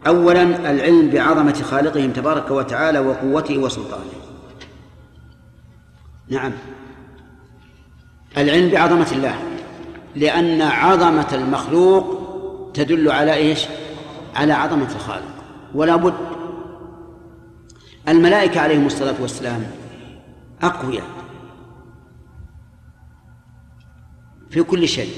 أولا العلم بعظمة خالقهم تبارك وتعالى وقوته وسلطانه. نعم، العلم بعظمة الله، لأن عظمة المخلوق تدل على إيش؟ على عظمة الخالق. ولا بد. الملائكة عليهم الصلاة والسلام أقوياء في كل شيء،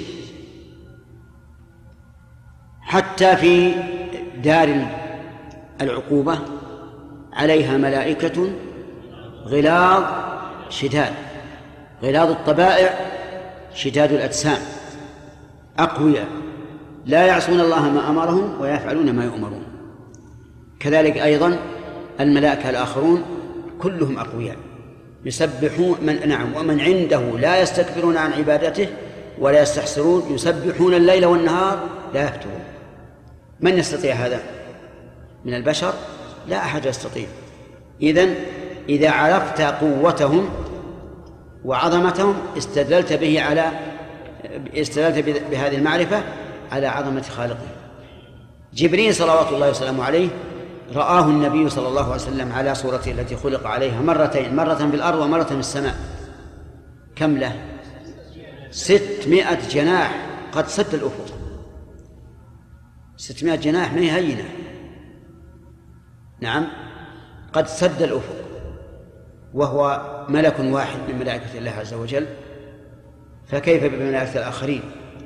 حتى في دار العقوبة عليها ملائكة غلاظ شداد، غلاظ الطبائع شداد الأجسام، أقوياء لا يعصون الله ما أمرهم ويفعلون ما يؤمرون. كذلك أيضا الملائكة الآخرون كلهم أقوياء يسبحون نعم، ومن عنده لا يستكبرون عن عبادته ولا يستحسرون، يسبحون الليل والنهار لا يفترون. من يستطيع هذا من البشر؟ لا أحد يستطيع. إذن إذا عرفت قوتهم وعظمتهم استدللت بهذه المعرفة على عظمة خالقه. جبريل صلوات الله وسلامه عليه رآه النبي صلى الله عليه وسلم على صورته التي خلق عليها مرتين، مرة في الأرض ومرة في السماء. كم له؟ 600 جناح قد سد الأفق. 600 جناح ما هي هينة. نعم، قد سد الأفق، وهو ملك واحد من ملائكة الله عز وجل، فكيف بملائكة الآخرين؟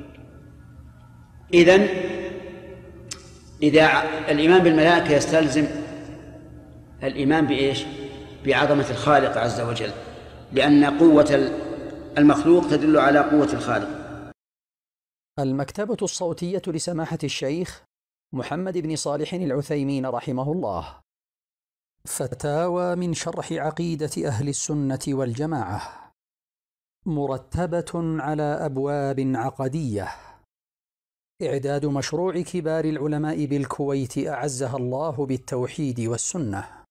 إذا الإيمان بالملائكة يستلزم الإيمان بإيش؟ بعظمة الخالق عز وجل، لأن قوة المخلوق تدل على قوة الخالق. المكتبة الصوتية لسماحة الشيخ محمد بن صالح العثيمين رحمه الله. فتاوى من شرح عقيدة أهل السنة والجماعة، مرتبة على أبواب عقدية. إعداد مشروع كبار العلماء بالكويت أعزها الله بالتوحيد والسنة.